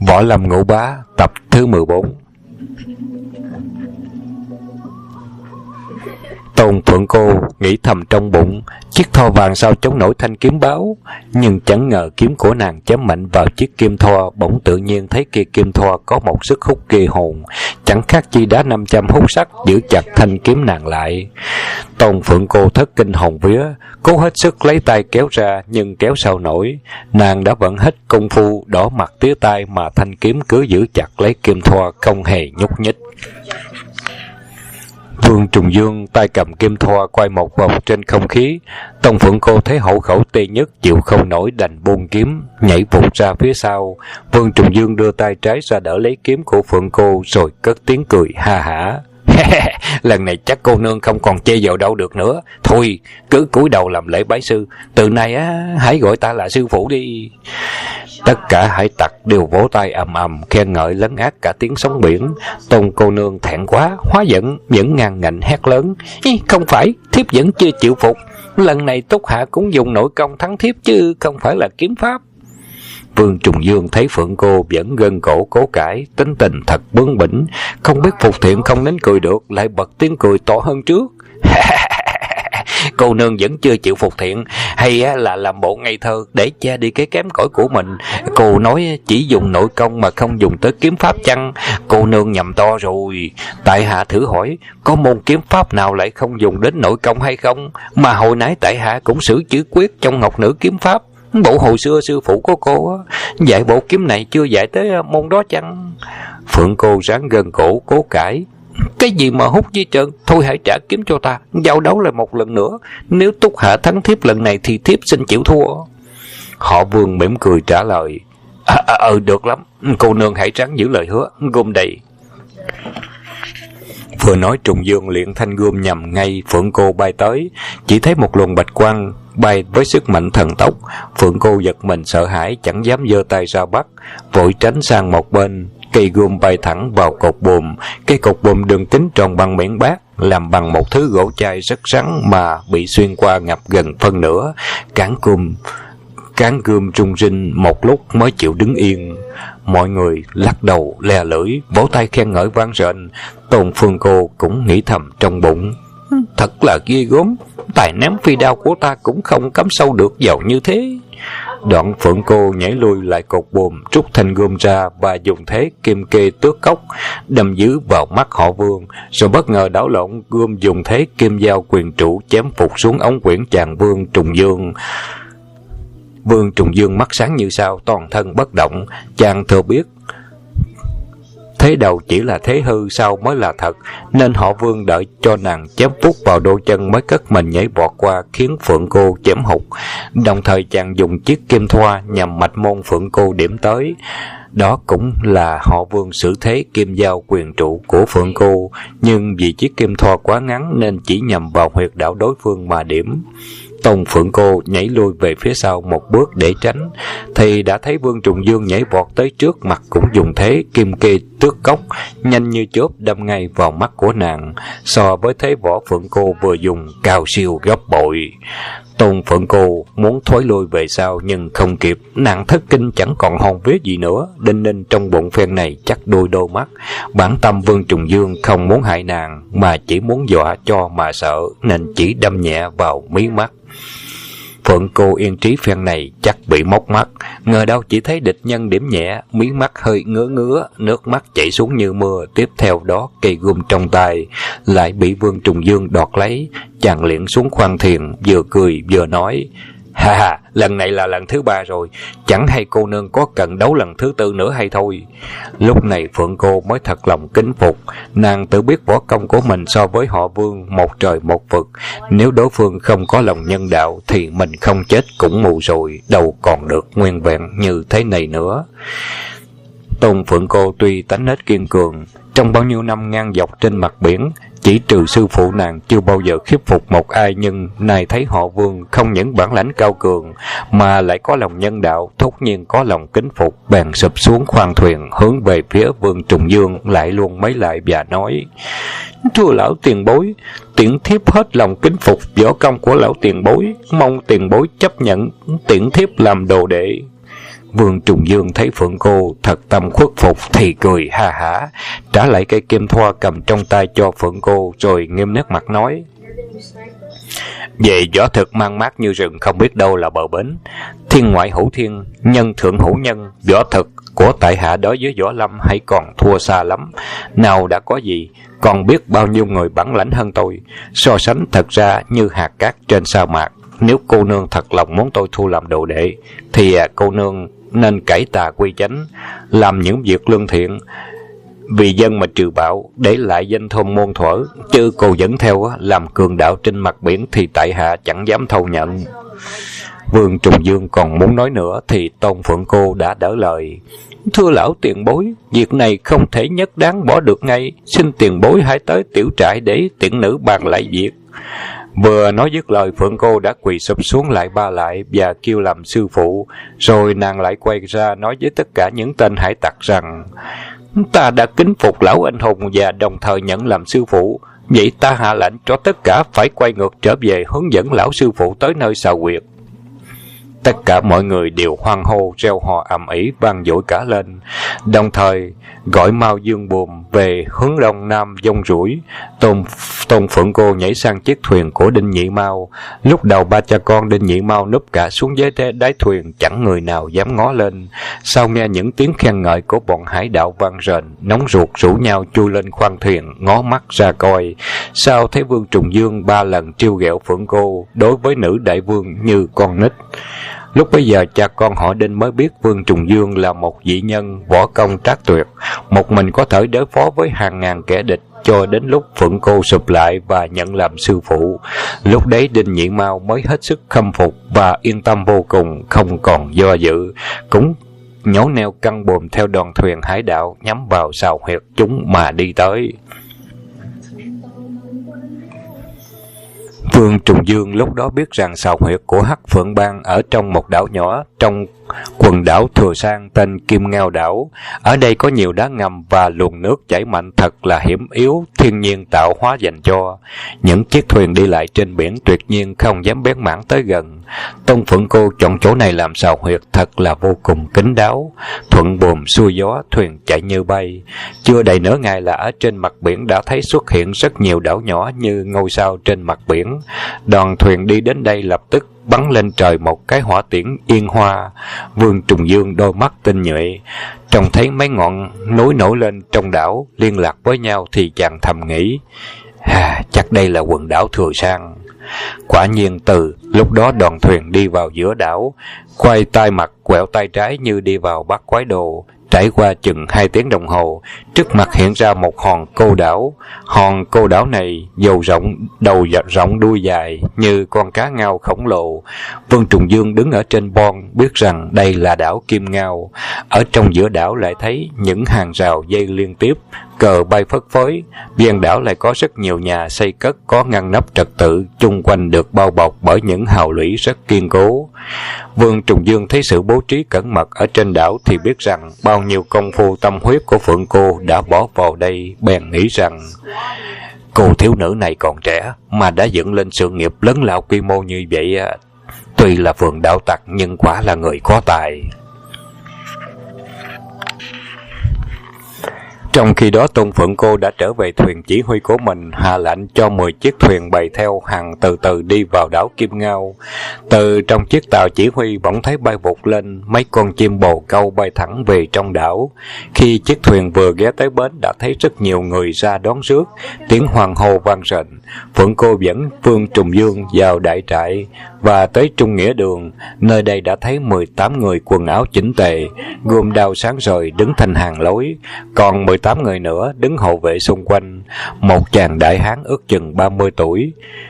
Võ Lâm Ngũ Bá tập thứ 14. Tôn Phượng Cô nghĩ thầm trong bụng, chiếc thoa vàng sao chống nổi thanh kiếm báo, nhưng chẳng ngờ kiếm của nàng chém mạnh vào chiếc kim thoa, bỗng tự nhiên thấy kia kim thoa có một sức hút ghê hồn, chẳng khác chi đá 500 hút sắt giữ chặt thanh kiếm nàng lại. Tôn Phượng Cô thất kinh hồn vía, cố hết sức lấy tay kéo ra, nhưng kéo sao nổi, nàng đã vận hết công phu, đỏ mặt tía tai mà thanh kiếm cứ giữ chặt lấy kim thoa không hề nhúc nhích. Vương Trùng Dương tay cầm kim thoa quay một vòng trên không khí. Tôn Phượng Cô thấy hổ khẩu tê nhất, chịu không nổi đành buông kiếm, nhảy vụt ra phía sau. Vương Trùng Dương đưa tay trái ra đỡ lấy kiếm của Phượng Cô, rồi cất tiếng cười ha hả. Lần này chắc cô nương không còn chê vào đâu được nữa. Thôi, cứ cúi đầu làm lễ bái sư. Từ nay hãy gọi ta là sư phụ đi. Tất cả hải tặc đều vỗ tay ầm ầm, khen ngợi lấn át cả tiếng sóng biển. Tôn cô nương thẹn quá, hóa giận, vẫn ngang ngạnh hét lớn. Không phải, thiếp vẫn chưa chịu phục. Lần này Túc Hạ cũng dùng nội công thắng thiếp chứ không phải là kiếm pháp. Vương Trùng Dương thấy Phượng Cô vẫn gân cổ cố cãi, tính tình thật bướng bỉnh, không biết phục thiện không nín cười được, lại bật tiếng cười to hơn trước. Cô nương vẫn chưa chịu phục thiện, hay là làm bộ ngây thơ để che đi cái kém cỏi của mình. Cô nói chỉ dùng nội công mà không dùng tới kiếm pháp chăng? Cô nương nhầm to rồi. Tại hạ thử hỏi, có môn kiếm pháp nào lại không dùng đến nội công hay không? Mà hồi nãy tại hạ cũng sử chữ quyết trong Ngọc Nữ kiếm pháp. Bộ hồi xưa sư phụ của cô dạy bộ kiếm này chưa dạy tới môn đó chăng? Phượng Cô ráng gân cổ cố cãi. Cái gì mà hút với trơn? Thôi hãy trả kiếm cho ta, giao đấu lại một lần nữa. Nếu Túc Hạ thắng thiếp lần này thì thiếp xin chịu thua. Họ Vương mỉm cười trả lời. Được lắm, cô nương hãy ráng giữ lời hứa, gom đầy. Vừa nói Trùng Dương liền thanh gươm nhằm ngay Phượng Cô bay tới, chỉ thấy một luồng bạch quang bay với sức mạnh thần tốc. Phượng Cô giật mình sợ hãi, chẳng dám giơ tay ra bắt, vội tránh sang một bên. Cây gươm bay thẳng vào cột buồm. Cây cột buồm đường kính tròn bằng miệng bát, làm bằng một thứ gỗ chai rất rắn mà bị xuyên qua ngập gần phân nửa. Cán gươm rung rinh một lúc mới chịu đứng yên. Mọi người lắc đầu le lưỡi, vỗ tay khen ngợi vang rền. Tôn Phượng Cô cũng nghĩ thầm trong bụng, thật là ghê gớm, tài ném phi đao của ta cũng không cắm sâu được vào như thế. Đoạn Phượng Cô nhảy lui lại cột buồm, rút thanh gươm ra và dùng thế kim kê tước cốc đâm dứ vào mắt họ Vương, rồi bất ngờ đảo lộn gươm dùng thế kim dao quyền trụ chém phục xuống ống quyển chàng Vương Trùng Dương. Vương Trùng Dương mắt sáng như sao, toàn thân bất động. Chàng thừa biết thế đầu chỉ là thế hư, sau mới là thật, nên họ Vương đợi cho nàng chém phút vào đôi chân mới cất mình nhảy vọt qua, khiến Phượng Cô chém hụt. Đồng thời chàng dùng chiếc kim thoa nhằm mạch môn Phượng Cô điểm tới. Đó cũng là họ Vương xử thế kim dao quyền trụ của Phượng Cô, nhưng vì chiếc kim thoa quá ngắn nên chỉ nhằm vào huyệt đạo đối phương mà điểm. Tôn Phượng Cô nhảy lui về phía sau một bước để tránh, thì đã thấy Vương Trùng Dương nhảy vọt tới trước mặt, cũng dùng thế kim kê tước cốc nhanh như chớp đâm ngay vào mắt của nàng. So với thế võ Phượng Cô vừa dùng cao siêu gấp bội. Tôn Phượng Cô muốn thối lui về sau nhưng không kịp, nàng thất kinh chẳng còn hồn vía gì nữa. Đinh ninh trong bụng phen này chắc đôi mắt. Bản tâm Vương Trùng Dương không muốn hại nàng, mà chỉ muốn dọa cho mà sợ, nên chỉ đâm nhẹ vào mí mắt. Phượng Cô yên trí phen này chắc bị móc mắt, ngờ đâu chỉ thấy địch nhân điểm nhẹ, mí mắt hơi ngứa, nước mắt chảy xuống như mưa. Tiếp theo đó cây gươm trong tay lại bị Vương Trùng Dương đoạt lấy. Chàng liền xuống khoan thiền, vừa cười vừa nói, ha, lần này là lần thứ 3 rồi, chẳng hay cô nương có cần đấu lần thứ 4 nữa hay thôi. Lúc này Phượng Cô mới thật lòng kính phục. Nàng tự biết võ công của mình so với họ Vương một trời một vực, nếu đối phương không có lòng nhân đạo thì mình không chết cũng mù rồi, đâu còn được nguyên vẹn như thế này nữa. Tôn Phượng Cô tuy tánh nết kiên cường, trong bao nhiêu năm ngang dọc trên mặt biển, chỉ trừ sư phụ nàng chưa bao giờ khiếp phục một ai, nhưng nay thấy họ Vương không những bản lãnh cao cường mà lại có lòng nhân đạo, thốt nhiên có lòng kính phục, bèn sụp xuống khoang thuyền hướng về phía Vương Trùng Dương, lại luôn mấy lại và nói, thưa lão tiền bối, tiễn thiếp hết lòng kính phục võ công của lão tiền bối, mong tiền bối chấp nhận tiễn thiếp làm đồ đệ. Vương Trùng Dương thấy Phượng cô thật tâm khuất phục thì cười ha hả, trả lại cây kim thoa cầm trong tay cho Phượng cô, rồi nghiêm nét mặt nói: về võ thực mang mát như rừng, không biết đâu là bờ bến. Thiên ngoại hữu thiên, nhân thượng hữu nhân. Võ thực của tại hạ đối với võ lâm hãy còn thua xa lắm. Nào đã có gì, còn biết bao nhiêu người bản lãnh hơn tôi. So sánh thật ra như hạt cát trên sa mạc. Nếu cô nương thật lòng muốn tôi thu làm đồ đệ, thì cô nương nên cải tà quy chánh, làm những việc lương thiện, vì dân mà trừ bạo, để lại danh thôn môn thuở. Chứ cô dẫn theo làm cường đạo trên mặt biển thì tại hạ chẳng dám thâu nhận. Vương Trùng Dương còn muốn nói nữa thì Tôn Phượng cô đã đỡ lời: thưa lão tiền bối, việc này không thể nhất đáng bỏ được ngay, xin tiền bối hãy tới tiểu trại để tiện nữ bàn lại việc. Vừa nói dứt lời, Phượng cô đã quỳ sụp xuống lại ba lại và kêu làm sư phụ. Rồi nàng lại quay ra nói với tất cả những tên hải tặc rằng: ta đã kính phục lão anh hùng và đồng thời nhận làm sư phụ. Vậy ta hạ lệnh cho tất cả phải quay ngược trở về hướng dẫn lão sư phụ tới nơi xào huyệt. Tất cả mọi người đều hoan hô, reo hò ầm ĩ vang dội cả lên, đồng thời gọi Mao Dương Bùm về hướng đông nam dông rủi. Tôn Phượng cô nhảy sang chiếc thuyền của Đinh Nhị Mao. Lúc đầu ba cha con Đinh Nhị Mao núp cả xuống dưới đáy thuyền, chẳng người nào dám ngó lên. Sau nghe những tiếng khen ngợi của bọn hải đạo vang rền, nóng ruột rủ nhau chui lên khoang thuyền ngó mắt ra coi. Sao thấy Vương Trùng Dương 3 lần trêu ghẹo Phượng cô đối với nữ đại vương như con nít. Lúc bấy giờ cha con họ Đinh mới biết Vương Trùng Dương là một vị nhân võ công trác tuyệt, một mình có thể đối phó với hàng ngàn kẻ địch. Cho đến lúc Phượng cô sụp lại và nhận làm sư phụ, lúc đấy Đinh Nhị Mao mới hết sức khâm phục và yên tâm vô cùng, không còn do dự, cũng nhổ neo căng buồm theo đoàn thuyền hải đạo nhắm vào sào huyệt chúng mà đi tới. Vương Trùng Dương lúc đó biết rằng sào huyệt của Hắc Phượng Bang ở trong một đảo nhỏ trong quần đảo Thừa Sang tên Kim Ngao đảo. Ở đây có nhiều đá ngầm và luồng nước chảy mạnh thật là hiểm yếu, thiên nhiên tạo hóa dành cho. Những chiếc thuyền đi lại trên biển tuyệt nhiên không dám bén mảng tới gần. Tôn Phượng cô chọn chỗ này làm sào huyệt thật là vô cùng kín đáo. Thuận buồm xuôi gió, thuyền chạy như bay. Chưa đầy nửa ngày là ở trên mặt biển đã thấy xuất hiện rất nhiều đảo nhỏ như ngôi sao trên mặt biển. Đoàn thuyền đi đến đây lập tức bắn lên trời một cái hỏa tiễn yên hoa. Vương Trùng Dương đôi mắt tinh nhuệ, trông thấy mấy ngọn núi nổi lên trong đảo liên lạc với nhau thì chàng thầm nghĩ: chắc đây là quần đảo Thừa Sang. Quả nhiên từ lúc đó đoàn thuyền đi vào giữa đảo, quay tay mặt quẹo tay trái như đi vào Bát Quái Đồ. Trải qua chừng 2 tiếng đồng hồ, trước mặt hiện ra một hòn cô đảo. Hòn cô đảo này đầu rộng đuôi dài như con cá ngao khổng lồ. Vương Trùng Dương đứng ở trên bon biết rằng đây là đảo Kim Ngao. Ở trong giữa đảo lại thấy những hàng rào dây liên tiếp, cờ bay phất phới. Ven đảo lại có rất nhiều nhà xây cất có ngăn nắp trật tự, chung quanh được bao bọc bởi những hào lũy rất kiên cố. Vương Trùng Dương thấy sự bố trí cẩn mật ở trên đảo thì biết rằng bao nhiêu công phu tâm huyết của Phượng cô đã bỏ vào đây, bèn nghĩ rằng cô thiếu nữ này còn trẻ mà đã dựng lên sự nghiệp lớn lao quy mô như vậy. Tuy là phường đạo tặc nhưng quả là người có tài. Trong khi đó, Tôn Phượng cô đã trở về thuyền chỉ huy của mình, hạ lệnh cho 10 chiếc thuyền bày theo hàng từ từ đi vào đảo Kim Ngao. Từ trong chiếc tàu chỉ huy bỗng thấy bay vụt lên mấy con chim bồ câu bay thẳng về trong đảo. Khi chiếc thuyền vừa ghé tới bến đã thấy rất nhiều người ra đón rước, tiếng hoan hô vang rền. Phượng cô dẫn Vương Trùng Dương vào đại trại và tới Trung Nghĩa Đường. Nơi đây đã thấy 18 người quần áo chỉnh tề, gươm đao sáng rời đứng thành hàng lối, còn 18 người nữa đứng hộ vệ xung quanh. Một chàng đại hán ước chừng 30 tuổi,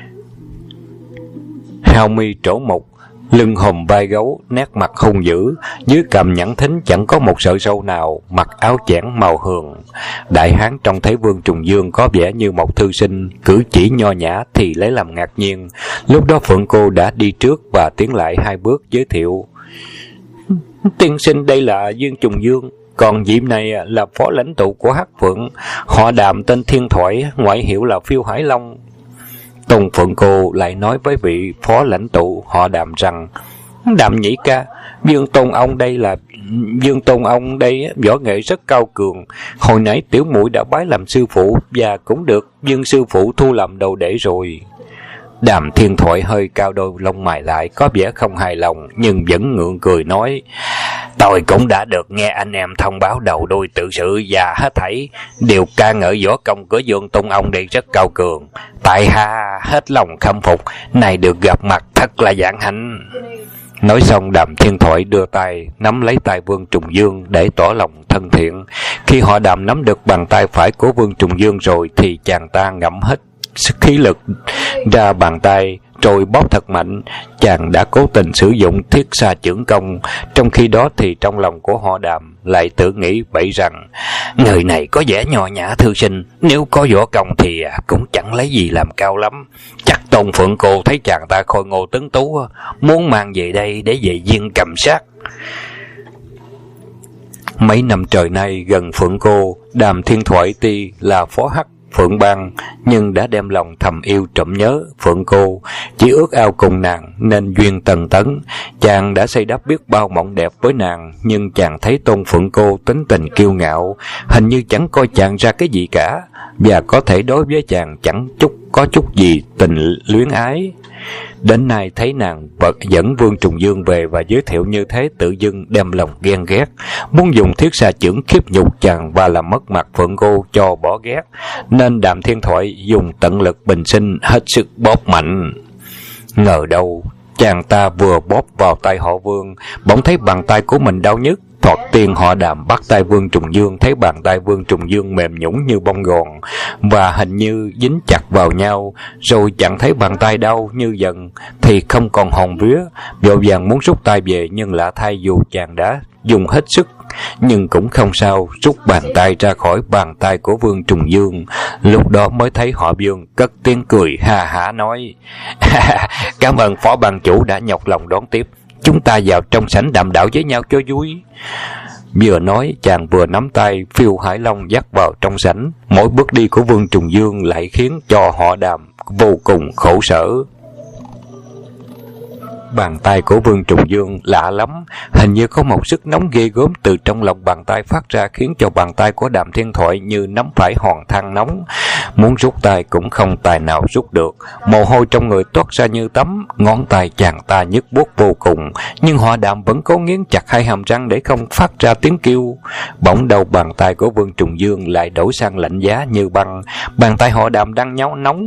hao mi trổ mục, lưng hùm vai gấu, nét mặt hung dữ, dưới cằm nhẵn thính chẳng có một sợi râu nào, mặc áo chẽn màu hường. Đại hán trông thấy Vương Trùng Dương có vẻ như một thư sinh, cử chỉ nho nhã thì lấy làm ngạc nhiên. Lúc đó Phượng cô đã đi trước và tiến lại 2 bước giới thiệu: tiên sinh, đây là Dương Trùng Dương, còn vị này là phó lãnh tụ của Hắc Phượng, họ Đàm tên Thiên Thoại, ngoại hiệu là Phiêu Hải Long. Tôn Phượng cô lại nói với vị phó lãnh tụ họ Đàm rằng: Đàm nhĩ ca, Dương Tôn ông đây Dương Tôn ông đây võ nghệ rất cao cường. Hồi nãy tiểu muội đã bái làm sư phụ và cũng được Dương sư phụ thu làm đồ đệ rồi. Đàm Thiên Thoại hơi cao đôi lông mày lại, có vẻ không hài lòng nhưng vẫn ngượng cười nói: Tôi cũng đã được nghe anh em thông báo đầu đuôi tự sự và hết thảy đều ca ngợi võ công của Dương Tôn ông đây rất cao cường. Tại hạ hết lòng khâm phục, này được gặp mặt thật là vạn hạnh. Nói xong, Đàm Thiên Thoại đưa tay nắm lấy tay Vương Trùng Dương để tỏ lòng thân thiện. Khi họ Đàm nắm được bàn tay phải của Vương Trùng Dương rồi thì chàng ta ngẫm hết khí lực ra bàn tay rồi bóp thật mạnh. Chàng đã cố tình sử dụng thiết xa chưởng công. Trong khi đó thì trong lòng của họ Đàm lại tự nghĩ bậy rằng người này có vẻ nho nhã thư sinh, nếu có võ công thì cũng chẳng lấy gì làm cao lắm. Chắc Tôn Phượng Cô thấy chàng ta khôi ngô tuấn tú, muốn mang về đây để về viên cầm sát. Mấy năm trời nay gần Phượng Cô, Đàm Thiên Thoại tuy là phó hắc Phượng Bang nhưng đã đem lòng thầm yêu trộm nhớ Phượng Cô, chỉ ước ao cùng nàng nên duyên tần tấn. Chàng đã xây đắp biết bao mộng đẹp với nàng, nhưng chàng thấy Tôn Phượng Cô tính tình kiêu ngạo, hình như chẳng coi chàng ra cái gì cả, và có thể đối với chàng chẳng có chút gì tình luyến ái. Đến nay thấy nàng dẫn Vương Trùng Dương về và giới thiệu như thế, tự dưng đem lòng ghen ghét, muốn dùng thiết xa chưởng khiếp nhục chàng và làm mất mặt Phượng Cô cho bỏ ghét, nên Đàm Thiên Thoại dùng tận lực bình sinh hết sức bóp mạnh. Ngờ đâu chàng ta vừa bóp vào tay họ Vương, bỗng thấy bàn tay của mình đau nhức. Thoạt tiên họ Đàm bắt tay Vương Trùng Dương, thấy bàn tay Vương Trùng Dương mềm nhũn như bông gòn và hình như dính chặt vào nhau, rồi chẳng thấy bàn tay đau như dần thì không còn hồn vía. Vội vàng muốn rút tay về, nhưng lạ thay dù chàng đã dùng hết sức nhưng cũng không sao rút bàn tay ra khỏi bàn tay của Vương Trùng Dương. Lúc đó mới thấy họ Vương cất tiếng cười ha hả nói: Cảm ơn phó ban chủ đã nhọc lòng đón tiếp, chúng ta vào trong sảnh đàm đạo với nhau cho vui. Vừa nói, chàng vừa nắm tay Phiêu Hải Long dắt vào trong sảnh. Mỗi bước đi của Vương Trùng Dương lại khiến cho họ Đàm vô cùng khổ sở. Bàn tay của Vương Trùng Dương lạ lắm, hình như có một sức nóng ghê gớm từ trong lòng bàn tay phát ra, khiến cho bàn tay của Đàm Thiên Thoại như nắm phải hòn than nóng. Muốn rút tay cũng không tài nào rút được, mồ hôi trong người toát ra như tắm, ngón tay chàng ta nhức buốt vô cùng, nhưng họ Đàm vẫn cố nghiến chặt hai hàm răng để không phát ra tiếng kêu. Bỗng đầu bàn tay của Vương Trùng Dương lại đổi sang lạnh giá như băng. Bàn tay họ Đàm đang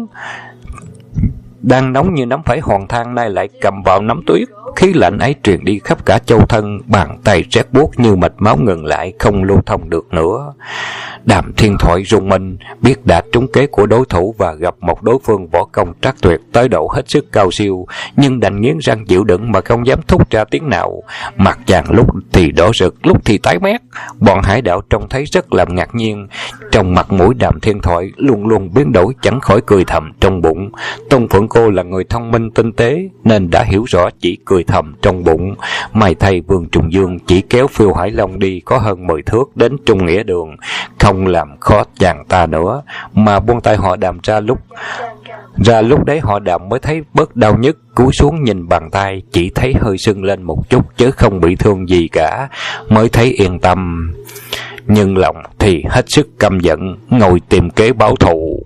nóng như nắm phải hòn than, nay lại cầm vào nắm tuyết. Khí lạnh ấy truyền đi khắp cả châu thân, bàn tay rét buốt như mạch máu ngừng lại, không lưu thông được nữa. Đàm Thiên Thoại rùng mình, biết đã trúng kế của đối thủ và gặp một đối phương võ công trắc tuyệt tới độ hết sức cao siêu, nhưng đành nghiến răng chịu đựng mà không dám thốt ra tiếng nào. Mặt chàng lúc thì đỏ rực, lúc thì tái mét. Bọn hải đạo trông thấy rất làm ngạc nhiên. Trong mặt mũi Đàm Thiên Thoại luôn luôn biến đổi, chẳng khỏi cười thầm trong bụng. Tôn Phượng Cô là người thông minh tinh tế nên đã hiểu rõ, chỉ cười thầm trong bụng. May thay Vương Trùng Dương chỉ kéo Phiêu Hải Long đi có hơn 10 thước đến Trung Nghĩa Đường, không làm khó chàng ta nữa, mà buông tay họ Đàm ra lúc đấy họ Đàm mới thấy bớt đau nhức, cúi xuống nhìn bàn tay, chỉ thấy hơi sưng lên một chút chứ không bị thương gì cả, mới thấy yên tâm. Nhưng lòng thì hết sức căm giận, ngồi tìm kế báo thù.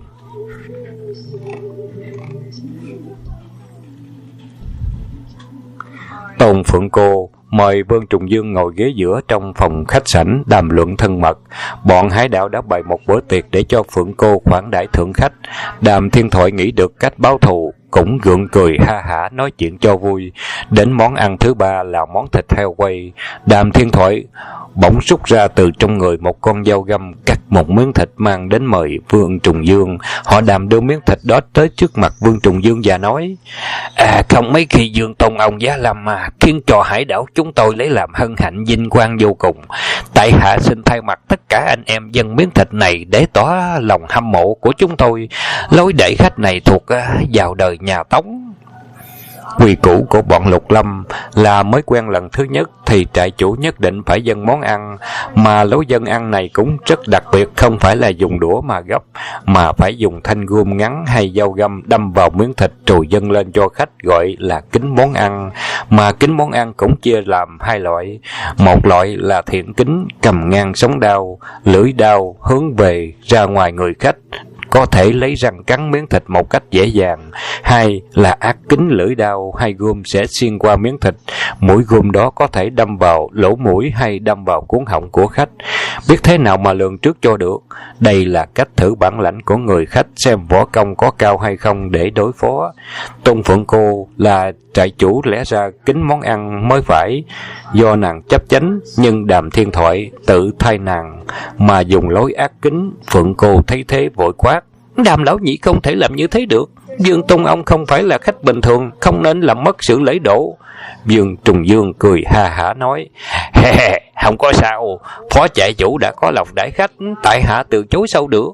Tôn Phượng Cô mời Vương Trùng Dương ngồi ghế giữa trong phòng khách sảnh đàm luận thân mật. Bọn hải đạo đã bày một bữa tiệc để cho Phượng Cô khoản đãi thượng khách. Đàm Thiên Thoại nghĩ được cách báo thù, cũng gượng cười ha hả nói chuyện cho vui. Đến món ăn thứ ba là món thịt heo quay. Đàm Thiên Thoại bỗng rút ra từ trong người một con dao găm, cắt một miếng thịt mang đến mời Vương Trùng Dương. Họ Đàm đưa miếng thịt đó tới trước mặt Vương Trùng Dương và nói: Không mấy khi Dương Tôn ông giá lâm mà khiến cho hải đảo chúng tôi lấy làm hân hạnh vinh quang vô cùng. Tại hạ xin thay mặt tất cả anh em dâng miếng thịt này để tỏ lòng hâm mộ của chúng tôi. Lối đãi khách này thuộc vào đời nhà Tống. Quy củ của bọn Lục Lâm là mới quen lần thứ nhất thì trại chủ nhất định phải dâng món ăn, mà lối dâng ăn này cũng rất đặc biệt, không phải là dùng đũa mà gấp, mà phải dùng thanh gươm ngắn hay dao găm đâm vào miếng thịt rồi dâng lên cho khách, gọi là kính món ăn. Mà kính món ăn cũng chia làm hai loại. Một loại là thiện kính, cầm ngang sống đao, lưỡi đao hướng về ra ngoài người khách, có thể lấy răng cắn miếng thịt một cách dễ dàng. Hai là ác kính, lưỡi đao hay gươm sẽ xuyên qua miếng thịt, mũi gươm đó có thể đâm vào lỗ mũi hay đâm vào cuống họng của khách. Biết thế nào mà lường trước cho được. Đây là cách thử bản lãnh của người khách, xem võ công có cao hay không để đối phó. Tôn Phượng Cô là trại chủ, lẽ ra kính món ăn mới phải, do nàng chấp chánh, nhưng Đàm Thiên Thoại tự thay nàng mà dùng lối ác kính. Phượng Cô thấy thế vội quát: Đàm lão nhị không thể làm như thế được. Dương Tôn ông không phải là khách bình thường, không nên làm mất sự lễ độ. Dương Trùng Dương cười ha hả nói: Không có sao, phó trại chủ đã có lòng đãi khách, tại hạ từ chối sao được.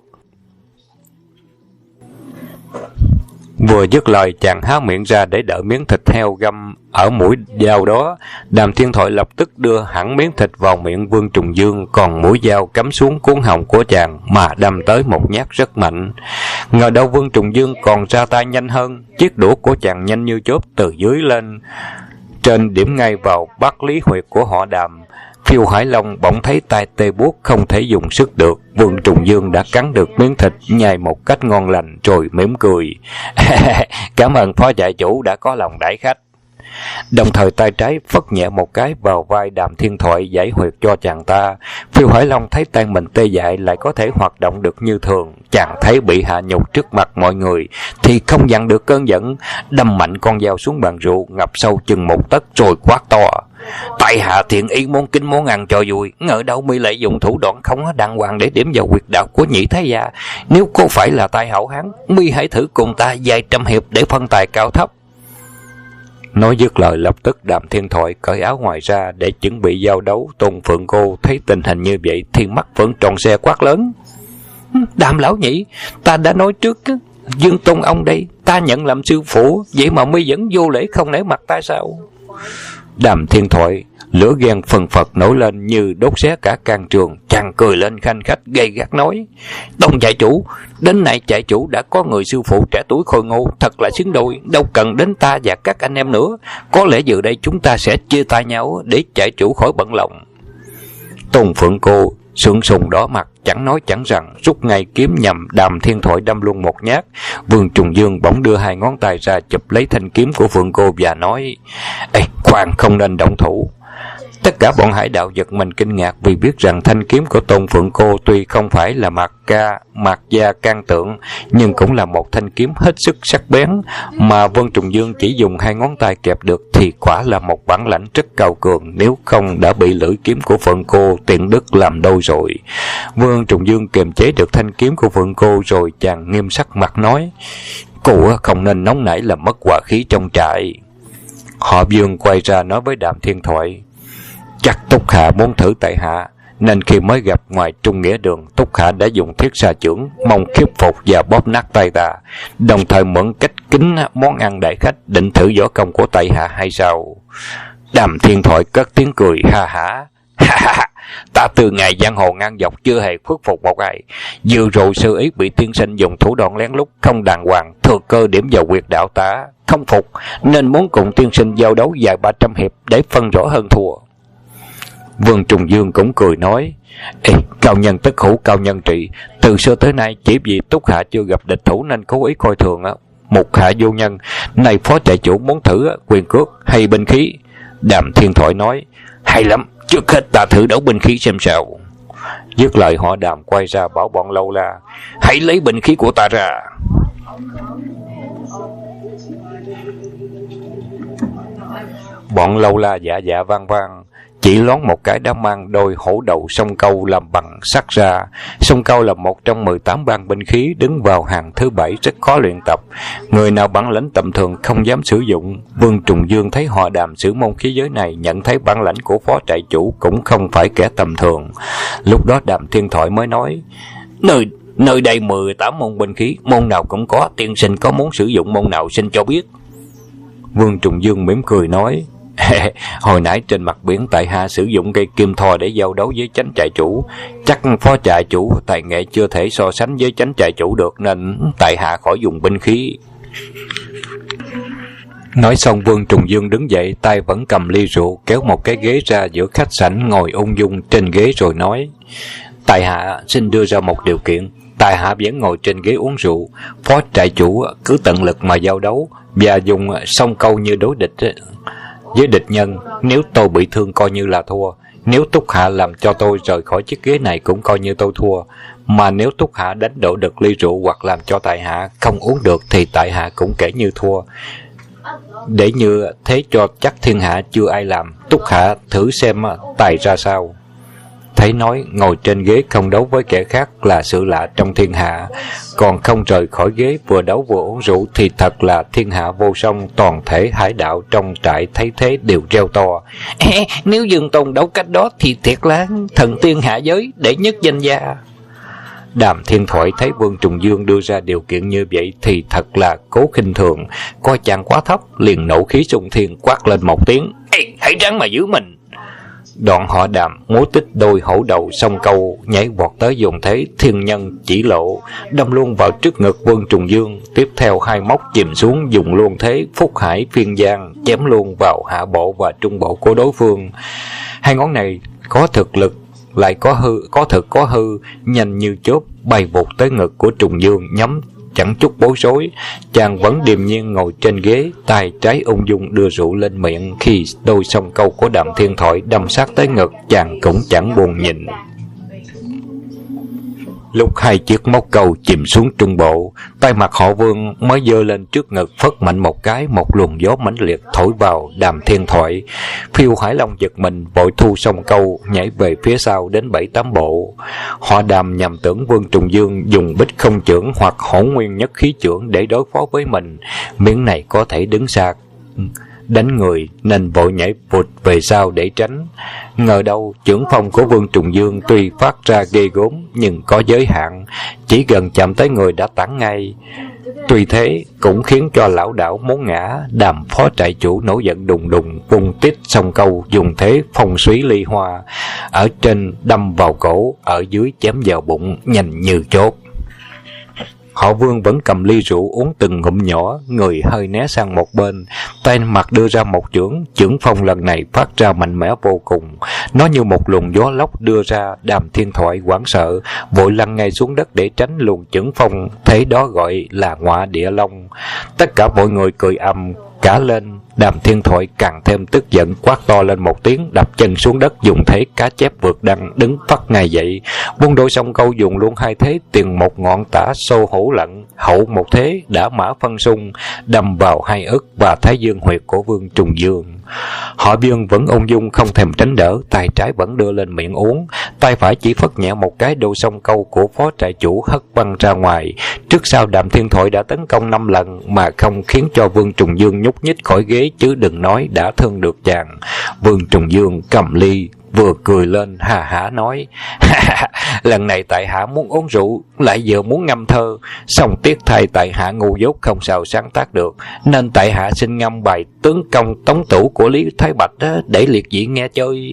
Vừa dứt lời, chàng há miệng ra để đợi miếng thịt heo găm ở mũi dao đó. Đàm Thiên Thoại lập tức đưa hẳn miếng thịt vào miệng Vương Trùng Dương, còn mũi dao cắm xuống cuống họng của chàng mà đâm tới một nhát rất mạnh. Ngờ đâu Vương Trùng Dương còn ra tay nhanh hơn, chiếc đũa của chàng nhanh như chớp từ dưới lên trên, điểm ngay vào bát lý huyệt của họ Đàm. Phiêu Hải Long bỗng thấy tay tê buốt, không thể dùng sức được. Vương Trùng Dương đã cắn được miếng thịt, nhai một cách ngon lành rồi mỉm cười: Cảm ơn phó trại chủ đã có lòng đãi khách. Đồng thời tay trái phất nhẹ một cái vào vai Đàm Thiên Thoại, giải huyệt cho chàng ta. Phiêu Hải Long thấy tay mình tê dại lại có thể hoạt động được như thường. Chàng thấy bị hạ nhục trước mặt mọi người thì không dằn được cơn giận, đâm mạnh con dao xuống bàn rượu, ngập sâu chừng một tấc rồi quát to: Tại hạ thiện ý muốn kính món ăn cho vui, ngờ đâu mi lại dùng thủ đoạn không đàng hoàng để điểm vào quyệt đạo của nhị thái gia. Nếu có phải là tay hảo hán, mi hãy thử cùng ta vài trăm hiệp để phân tài cao thấp. Nói dứt lời, lập tức Đàm Thiên Thoại cởi áo ngoài ra để chuẩn bị giao đấu. Tôn Phượng Cô thấy tình hình như vậy thì mắt vẫn tròn xe quát lớn: Đàm lão nhị, ta đã nói trước, Dương Tôn ông đây ta nhận làm sư phụ, vậy mà mi vẫn vô lễ không nể mặt ta sao? Đàm Thiên Thoại lửa ghen phần phật nổi lên như đốt xé cả can trường. Chàng cười lên khanh khách gay gắt nói: Đông trại chủ, đến nay trại chủ đã có người sư phụ trẻ tuổi khôi ngô, thật là xứng đôi, đâu cần đến ta và các anh em nữa. Có lẽ giờ đây chúng ta sẽ chia tay nhau để trại chủ khỏi bận lòng. Tôn Phượng Cô sượng sùng đỏ mặt, chẳng nói chẳng rằng, rút ngay kiếm nhằm Đàm Thiên Thoại đâm luôn một nhát. Vương Trùng Dương bỗng đưa hai ngón tay ra chụp lấy thanh kiếm của Phượng Cô và nói: Ê, khoan, không nên động thủ. Tất cả bọn hải đạo giật mình kinh ngạc, vì biết rằng thanh kiếm của Tôn Phượng Cô tuy không phải là mạc gia can tượng, nhưng cũng là một thanh kiếm hết sức sắc bén, mà Vương Trùng Dương chỉ dùng hai ngón tay kẹp được thì quả là một bản lãnh rất cao cường, nếu không đã bị lưỡi kiếm của Phượng Cô tiện đứt làm đôi rồi. Vương Trùng Dương kiềm chế được thanh kiếm của Phượng Cô rồi chàng nghiêm sắc mặt nói: Cô không nên nóng nảy làm mất hòa khí trong trại. Họ Vương quay ra nói với Đàm Thiên Thoại: Chắc Túc Hạ muốn thử tại hạ, nên khi mới gặp ngoài Trung Nghĩa Đường, Túc Hạ đã dùng thiết xa chưởng mong khiếp phục và bóp nát tay ta, đồng thời mượn cách kính món ăn đại khách, định thử võ công của tại hạ hay sao? Đàm Thiên Thoại cất tiếng cười ha hả: Ta từ ngày giang hồ ngang dọc chưa hề khuất phục một ai. Vừa rồi sư ý bị tiên sinh dùng thủ đoạn lén lút không đàng hoàng, thừa cơ điểm vào quyệt đạo ta, không phục nên muốn cùng tiên sinh giao đấu vài 300 hiệp để phân rõ hơn thua. Vương Trùng Dương cũng cười nói: Ê, cao nhân tất hữu cao nhân trị, từ xưa tới nay chỉ vì Túc Hạ chưa gặp địch thủ nên cố ý coi thường một hạ vô nhân. Này phó trại chủ muốn thử quyền cước hay binh khí? Đàm Thiên Thoại nói: Hay lắm, trước hết ta thử đấu binh khí xem sao. Dứt lời họ Đàm quay ra bảo bọn Lâu La: Hãy lấy binh khí của ta ra. Bọn Lâu La dạ dạ vang vang, chỉ loáng một cái đã mang đôi hổ đầu song câu làm bằng sắt ra. Song câu là một trong 18 bang binh khí đứng vào hàng thứ 7, rất khó luyện tập, người nào bản lĩnh tầm thường không dám sử dụng. Vương Trùng Dương thấy họ Đàm sử môn khí giới này, nhận thấy bản lãnh của phó trại chủ cũng không phải kẻ tầm thường. Lúc đó Đàm Thiên Thoại mới nói: Nơi đây 18 môn binh khí, môn nào cũng có, tiên sinh có muốn sử dụng môn nào xin cho biết. Vương Trùng Dương mỉm cười nói: hồi nãy trên mặt biển tại hạ sử dụng cây kim thò để giao đấu với chánh trại chủ, chắc phó trại chủ tài nghệ chưa thể so sánh với chánh trại chủ được, nên tại hạ khỏi dùng binh khí. Nói xong, Vương Trùng Dương đứng dậy, tay vẫn cầm ly rượu, kéo một cái ghế ra giữa khách sảnh, ngồi ung dung trên ghế rồi nói: tại hạ xin đưa ra một điều kiện. Tại hạ vẫn ngồi trên ghế uống rượu, phó trại chủ cứ tận lực mà giao đấu và dùng song câu như đối địch với địch nhân. Nếu tôi bị thương coi như là thua, nếu Túc Hạ làm cho tôi rời khỏi chiếc ghế này cũng coi như tôi thua, mà nếu Túc Hạ đánh đổ được ly rượu hoặc làm cho tại hạ không uống được thì tại hạ cũng kể như thua. Để như thế cho chắc thiên hạ chưa ai làm, Túc Hạ thử xem tài ra sao. Thấy nói ngồi trên ghế không đấu với kẻ khác là sự lạ trong thiên hạ, còn không rời khỏi ghế vừa đấu vừa uống rượu thì thật là thiên hạ vô song. Toàn thể hải đạo trong trại thấy thế đều reo to: nếu Dương Tôn đấu cách đó thì thiệt là thần tiên hạ giới, đệ nhất danh gia. Đàm Thiên Thoại thấy Vương Trùng Dương đưa ra điều kiện như vậy thì thật là cố khinh thường, coi chàng quá thấp, liền nộ khí xung thiên quát lên một tiếng: ê, hãy ráng mà giữ mình. Đoạn họ Đàm múa tích đôi hổ đầu song câu, nhảy vọt tới dùng thế thiên nhân chỉ lộ, đâm luôn vào trước ngực Vương Trùng Dương. Tiếp theo hai móc chìm xuống, dùng luôn thế Phúc Hải Phiên Giang, chém luôn vào hạ bộ và trung bộ của đối phương. Hai ngón này có thực lực lại có thực có hư, nhanh như chớp bay vụt tới ngực của Trùng Dương, nhắm chẳng chút bối rối. Chàng vẫn điềm nhiên ngồi trên ghế, tay trái ung dung đưa rượu lên miệng. Khi đôi song câu của Đàm Thiên Thoại đâm sát tới ngực, chàng cũng chẳng buồn nhìn. Lúc hai chiếc móc câu chìm xuống trung bộ, tay mặt họ Vương mới giơ lên trước ngực, phất mạnh một cái, một luồng gió mãnh liệt thổi vào Đàm Thiên Thoại. Phiêu Hải Long giật mình, vội thu song câu, nhảy về phía sau đến 7-8 bộ. Họ Đàm nhầm tưởng Vương Trùng Dương dùng bích không chưởng hoặc hỗn nguyên nhất khí chưởng để đối phó với mình, miếng này có thể đứng xa đánh người, nên vội nhảy vụt về sau để tránh. Ngờ đâu chưởng phong của Vương Trùng Dương tuy phát ra ghê gớm nhưng có giới hạn, chỉ gần chạm tới người đã tản ngay. Tuy thế cũng khiến cho lão đảo muốn ngã. Đàm phó trại chủ nổi giận đùng đùng, vung tít song câu, dùng thế phong súy ly hoa, ở trên đâm vào cổ, ở dưới chém vào bụng, nhanh như chốt. Họ Vương vẫn cầm ly rượu uống từng ngụm nhỏ, người hơi né sang một bên, tay mặt đưa ra một chưởng phong lần này phát ra mạnh mẽ vô cùng, nó như một luồng gió lốc đưa ra. Đàm Thiên Thoại hoảng sợ, vội lăn ngay xuống đất để tránh luồng chưởng phong, thế đó gọi là ngọa địa long. Tất cả mọi người cười ầm cả lên. Đàm Thiên Thoại càng thêm tức giận, quát to lên một tiếng, đập chân xuống đất, dùng thế cá chép vượt đăng, đứng phắt ngay dậy, buông đôi song câu, dùng luôn hai thế tiền một ngọn tả xô hổ lận, hậu một thế đã mã phân xung, đâm vào hai ức và thái dương huyệt của Vương Trùng Dương. Họ Vương vẫn ung dung không thèm tránh đỡ, tay trái vẫn đưa lên miệng uống, tay phải chỉ phất nhẹ một cái, đôi song câu của phó trại chủ hất văng ra ngoài. Trước sau Đàm Thiên Thoại đã tấn công 5 lần mà không khiến cho Vương Trùng Dương nhúc nhích khỏi ghế, chứ đừng nói đã thương được chàng. Vương Trùng Dương cầm ly vừa cười lên hà hả nói: lần này tại hạ muốn uống rượu lại vừa muốn ngâm thơ, song tiếc thay tại hạ ngu dốt không sao sáng tác được, nên tại hạ xin ngâm bài tướng công tống tủ của Lý Thái Bạch để liệt diễn nghe chơi.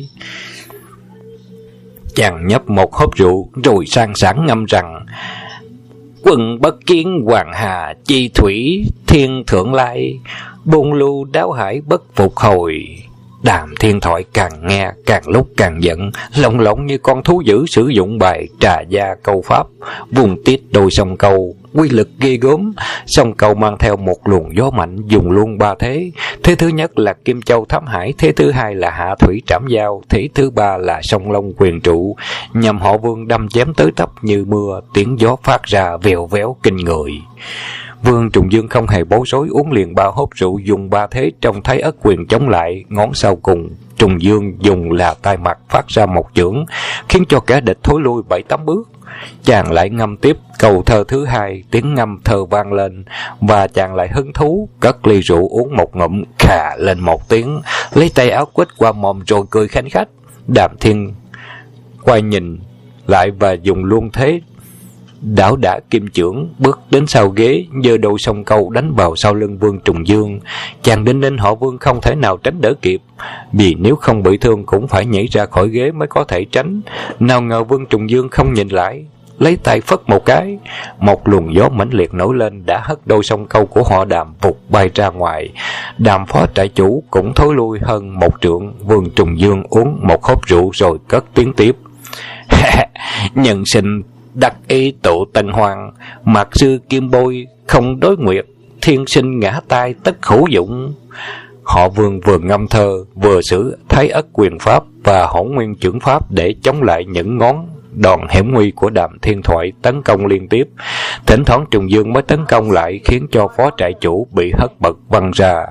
Chàng nhấp một hớp rượu rồi sang sảng ngâm rằng: quân bất kiến hoàng hà chi thủy, thiên thượng lai, bôn lưu đáo hải bất phục hồi. Đàm Thiên Thoại càng nghe càng lúc càng giận, lồng lộng như con thú dữ sử dụng bài trà gia câu pháp, vùng tít đôi song câu, quy lực ghê gớm. Song câu mang theo một luồng gió mạnh, dùng luôn 3 thế. Thế thứ nhất là Kim Châu Thám Hải, thế thứ hai là Hạ Thủy Trảm Giao, thế thứ ba là Song Long Quyền Trụ. Nhằm họ Vương đâm chém tới tấp như mưa, tiếng gió phát ra vèo véo kinh người. Vương Trùng Dương không hề bối rối, uống liền 3 hớp rượu, dùng 3 thế trong Thái Ất Quyền chống lại. Ngón sau cùng Trùng Dương dùng là tay mặt phát ra một chưởng, khiến cho kẻ địch thối lui 7-8 bước. Chàng lại ngâm tiếp câu thơ thứ hai, tiếng ngâm thơ vang lên, và chàng lại hứng thú cất ly rượu uống một ngụm, khà lên một tiếng, lấy tay áo quýt qua mồm rồi cười khanh khách. Đàm Thiên quay nhìn lại và dùng luôn thế đảo đả kim chưởng, bước đến sau ghế, giơ đôi song câu đánh vào sau lưng Vương Trùng Dương. Chàng đinh ninh họ Vương không thể nào tránh đỡ kịp, vì nếu không bị thương cũng phải nhảy ra khỏi ghế mới có thể tránh. Nào ngờ Vương Trùng Dương không nhìn lại, lấy tay phất một cái, một luồng gió mãnh liệt nổi lên đã hất đôi song câu của họ Đàm vụt bay ra ngoài. Đàm phó trại chủ cũng thối lui hơn một trượng. Vương Trùng Dương uống một hớp rượu rồi cất tiếng tiếp: nhân sinh đắc ý tụ tân hoàng, mạc sư kim bôi không đối nguyệt, thiên sinh ngã tai tất hữu dụng. Họ Vương vừa ngâm thơ vừa sử Thái Ất quyền pháp và Hỗn Nguyên chưởng pháp để chống lại những ngón đòn hiểm nguy của Đàm Thiên Thoại tấn công liên tiếp. Thỉnh thoảng Trùng Dương mới tấn công lại, khiến cho phó trại chủ bị hất bật văng ra.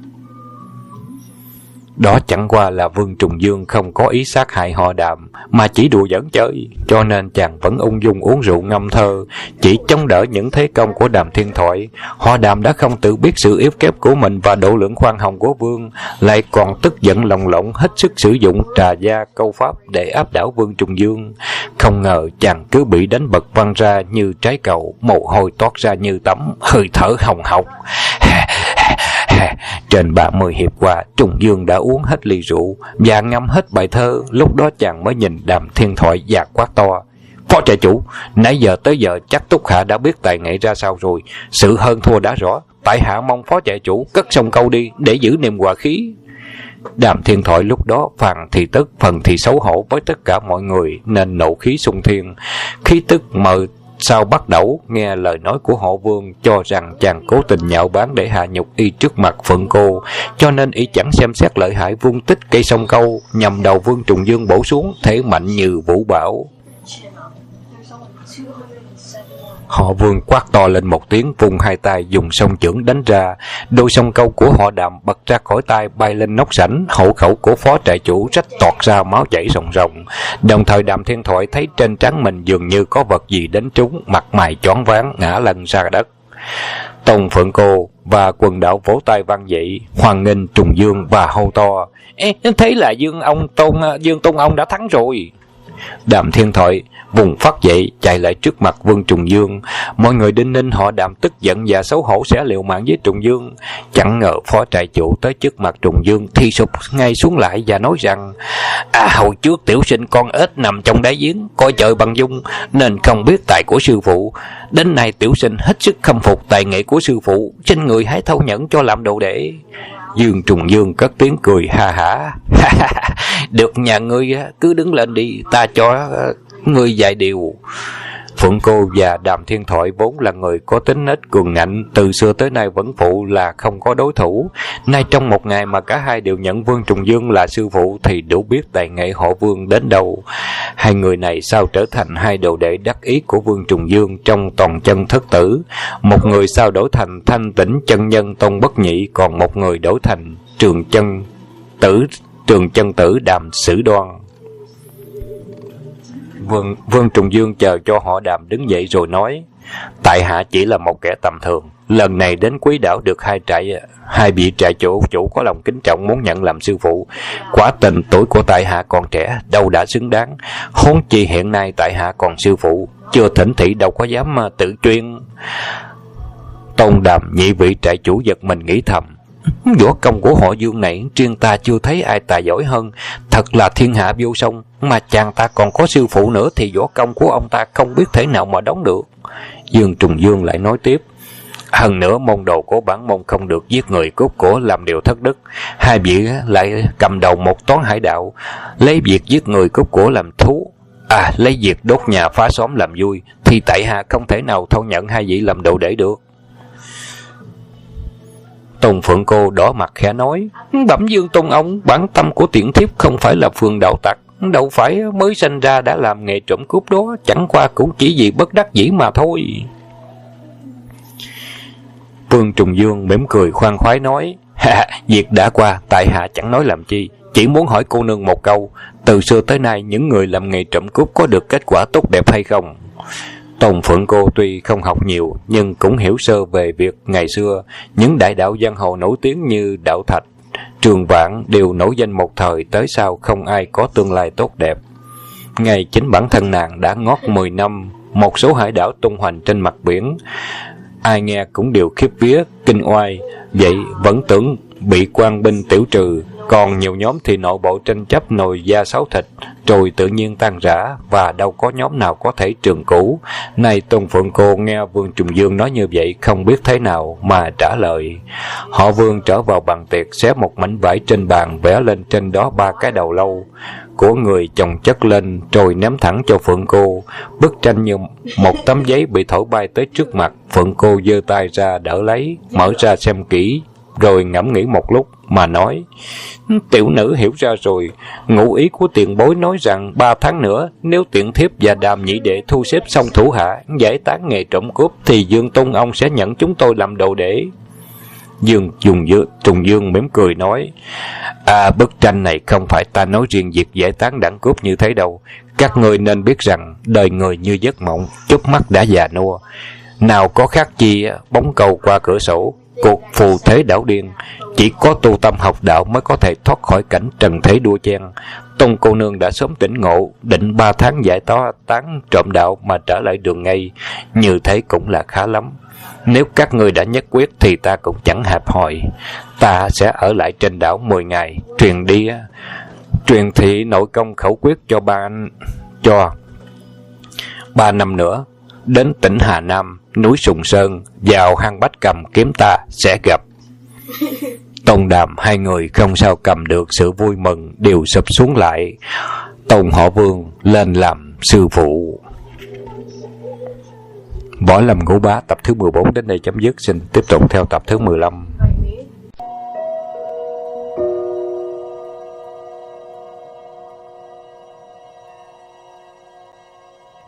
Đó chẳng qua là Vương Trùng Dương không có ý sát hại họ Đàm, mà chỉ đùa giỡn chơi, cho nên chàng vẫn ung dung uống rượu ngâm thơ, chỉ chống đỡ những thế công của Đàm Thiên Thoại. Họ Đàm đã không tự biết sự yếu kém của mình và độ lượng khoan hồng của Vương, lại còn tức giận lồng lộng hết sức sử dụng trà gia câu pháp để áp đảo Vương Trùng Dương. Không ngờ chàng cứ bị đánh bật văng ra như trái cầu, mồ hôi toát ra như tắm, hơi thở hồng hộc. Trên 30 hiệp qua, Trùng Dương đã uống hết ly rượu và ngâm hết bài thơ. Lúc đó chàng mới nhìn Đàm Thiên Thoại và quát to: phó trại chủ, nãy giờ tới giờ chắc Túc Hạ đã biết tài nghệ ra sao rồi. Sự hơn thua đã rõ, tại hạ mong phó trại chủ cất xong câu đi để giữ niềm hòa khí. Đàm Thiên Thoại lúc đó phần thì tức, phần thì xấu hổ với tất cả mọi người, nên nộ khí xung thiên, khí tức mờ sao bắt đầu nghe lời nói của họ Vương, cho rằng chàng cố tình nhạo báng để hạ nhục y trước mặt Phượng Cô, cho nên y chẳng xem xét lợi hại, vung tích cây song câu nhằm đầu Vương Trùng Dương bổ xuống, thể mạnh như vũ bão. Họ Vương quát to lên một tiếng, vùng hai tay dùng song chưởng đánh ra. Đôi song câu của họ Đàm bật ra khỏi tay, bay lên nóc sảnh. Hổ khẩu của phó trại chủ rách toạc ra, máu chảy ròng ròng. Đồng thời Đàm Thiên Thoại thấy trên trán mình dường như có vật gì đánh trúng, mặt mày choáng váng ngã lăn ra đất. Tôn Phượng Cô và quần đảo vỗ tay vang dậy, hoan nghênh Trùng Dương và hô to: thế là Dương Tôn ông đã thắng rồi. Đàm Thiên Thoại vùng phát dậy chạy lại trước mặt Vương Trùng Dương. Mọi người đinh ninh họ Đàm tức giận và xấu hổ sẽ liều mạng với Trùng Dương. Chẳng ngờ phó trại chủ tới trước mặt Trùng Dương thì sụp ngay xuống lại và nói rằng: hồi trước tiểu sinh con ếch nằm trong đáy giếng, coi trời bằng dung nên không biết tài của sư phụ. Đến nay tiểu sinh hết sức khâm phục tài nghệ của sư phụ, xin người hãy thâu nhẫn cho làm đồ đệ. Dương Trùng Dương cất tiếng cười ha hả: được, nhà ngươi cứ đứng lên đi, ta cho ngươi vài điều. Phượng Cô và Đàm Thiên Thoại vốn là người có tính nết cường ngạnh, từ xưa tới nay vẫn phụ là không có đối thủ. Nay trong một ngày mà cả hai đều nhận Vương Trùng Dương là sư phụ thì đủ biết tài nghệ họ Vương đến đâu. Hai người này sao trở thành hai đồ đệ đắc ý của Vương Trùng Dương trong toàn chân thất tử. Một người sao đổi thành Thanh Tĩnh chân nhân Tôn Bất Nhị, còn một người đổi thành Trường chân tử Đàm Sử Đoan. Vương Trùng Dương chờ cho họ Đàm đứng dậy rồi nói: tại hạ chỉ là một kẻ tầm thường, lần này đến Quý Đảo được hai vị trại chủ có lòng kính trọng muốn nhận làm sư phụ. Quả tình tuổi của tại hạ còn trẻ, đâu đã xứng đáng. Huống chi hiện nay tại hạ còn sư phụ, chưa thỉnh thị đâu có dám tự chuyên. Tôn Đàm nhị vị trại chủ giật mình nghĩ thầm: võ công của họ Dương này riêng ta chưa thấy ai tài giỏi hơn, thật là thiên hạ vô song. Mà chàng ta còn có sư phụ nữa thì võ công của ông ta không biết thể nào mà đóng được. Dương Trùng Dương lại nói tiếp: hơn nữa môn đồ của bản môn không được giết người cướp của làm điều thất đức. Hai vị lại cầm đầu một toán hải đạo, lấy việc giết người cướp của làm thú, lấy việc đốt nhà phá xóm làm vui, thì tại hạ không thể nào thâu nhận hai vị làm đồ đệ được. Tôn Phượng Cô đỏ mặt khẽ nói: bẩm Dương Tôn ông, bản tâm của tiện thiếp không phải là phường đạo tặc, đâu phải mới sinh ra đã làm nghề trộm cướp đó, chẳng qua cũng chỉ vì bất đắc dĩ mà thôi. Vương Trùng Dương mỉm cười khoan khoái nói: việc đã qua, tại hạ chẳng nói làm chi, chỉ muốn hỏi cô nương một câu, từ xưa tới nay những người làm nghề trộm cướp có được kết quả tốt đẹp hay không? Tôn Phượng Cô tuy không học nhiều nhưng cũng hiểu sơ về việc ngày xưa những đại đạo giang hồ nổi tiếng như Đạo Thạch, Trường Vạn đều nổi danh một thời, tới sau không ai có tương lai tốt đẹp. Ngay chính bản thân nàng đã ngót 10 năm một số hải đảo tung hoành trên mặt biển. Ai nghe cũng đều khiếp vía, kinh oai, vậy vẫn tưởng bị quan binh tiểu trừ. Còn nhiều nhóm thì nội bộ tranh chấp nồi da sáo thịt, rồi tự nhiên tan rã, và đâu có nhóm nào có thể trường cửu. Nay Tôn Phượng Cô nghe Vương Trùng Dương nói như vậy, không biết thế nào mà trả lời. Họ Vương trở vào bàn tiệc, xé một mảnh vải trên bàn, vẽ lên trên đó 3 cái đầu lâu của người chồng chất lên, rồi ném thẳng cho Phượng Cô. Bức tranh như một tấm giấy bị thổi bay tới trước mặt. Phượng Cô giơ tay ra đỡ lấy, mở ra xem kỹ, rồi ngẫm nghĩ một lúc mà nói: tiểu nữ hiểu ra rồi. Ngụ ý của tiền bối nói rằng 3 tháng nữa, nếu Tiện Thiếp và Đàm nhị đệ thu xếp xong thủ hạ, giải tán nghề trộm cướp, thì Dương Tung ông sẽ nhận chúng tôi làm đồ để. Trùng Dương mỉm cười nói: bức tranh này không phải ta nói riêng việc giải tán đảng cướp như thế đâu. Các ngươi nên biết rằng đời người như giấc mộng, chớp mắt đã già nua. Nào có khác chi bóng cầu qua cửa sổ, cuộc phù thế đảo điên. Chỉ có tu tâm học đạo mới có thể thoát khỏi cảnh trần thế đua chen. Tôn cô nương đã sớm tỉnh ngộ, định 3 tháng giải tán trộm đạo mà trở lại đường ngay. Như thế cũng là khá lắm. Nếu các ngươi đã nhất quyết thì ta cũng chẳng hẹp hòi. Ta sẽ ở lại trên đảo 10 ngày, truyền thị nội công khẩu quyết cho 3 năm nữa. Đến tỉnh Hà Nam, núi Sùng Sơn, vào hang Bách Cầm kiếm ta sẽ gặp. Tôn Đàm hai người không sao cầm được sự vui mừng, đều sụp xuống lại. Tôn Họ Vương lên làm sư phụ. Võ Lâm Ngũ Bá tập thứ 14 đến đây chấm dứt. Xin tiếp tục theo tập thứ 15.